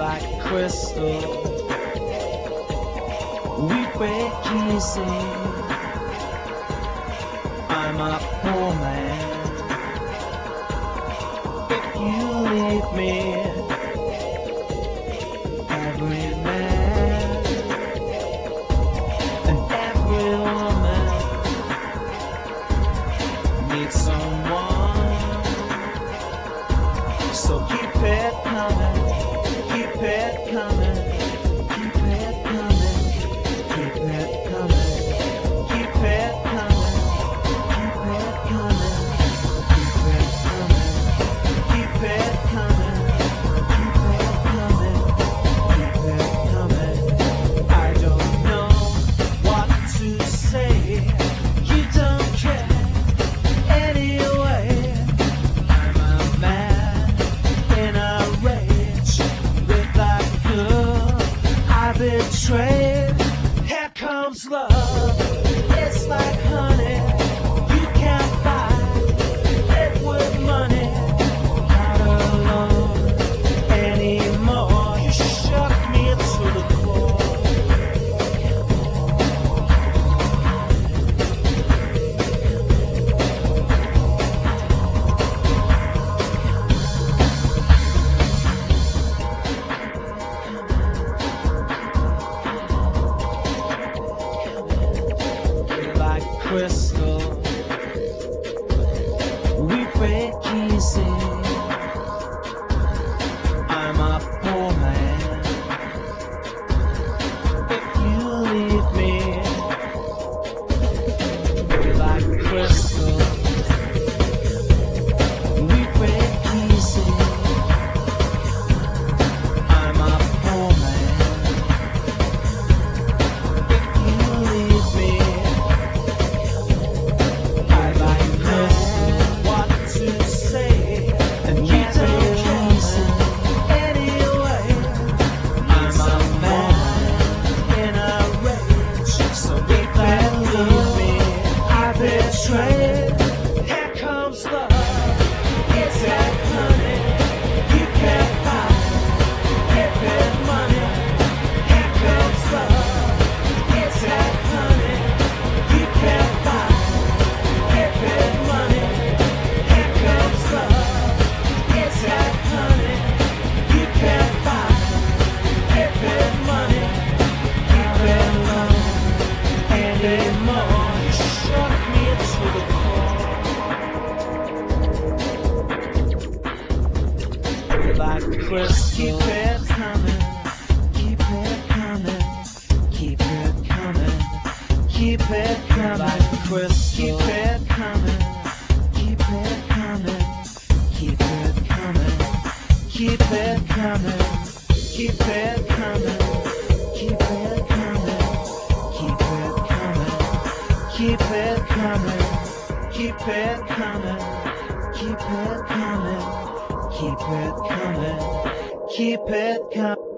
like crystal. We break easy. I'm a poor man. If you leave me, every man and every woman needs someone. So keep it coming, keep it coming, keep it coming, keep it coming, keep it coming, keep it coming, keep it coming, keep it coming, keep it coming, keep it coming. I don't know what to say. You don't care anyway. I'm a man in a rage with that girl I betrayed. Here comes love. It's like honey. You can't buy it with money. Not alone anymore. You shook me to the core. You're like crystal. We break easy. I'm a poor man. If you leave me, you're like crystal. We break easy. I'm a poor man. If you leave me, I like this. What to say, and you don't listen anyway. I'm a man in a rage, so if you leave me, I betray. Here comes love. It's that honey you can't buy. Give it money. Here comes love. It's that honey you can't buy. Give it money. Here comes love. It's that honey you can't buy. Give it money. Keep it low anymore. You shook me to the core. You're like crystal. Keep it coming. Keep it coming. Keep it coming. Keep it coming. Like crystal. Keep it coming. Keep it coming. Keep it coming. Keep it coming. Keep it coming. Keep it coming. Keep it coming. Keep it coming. Keep it coming. Keep it coming. Keep it coming. Keep it coming.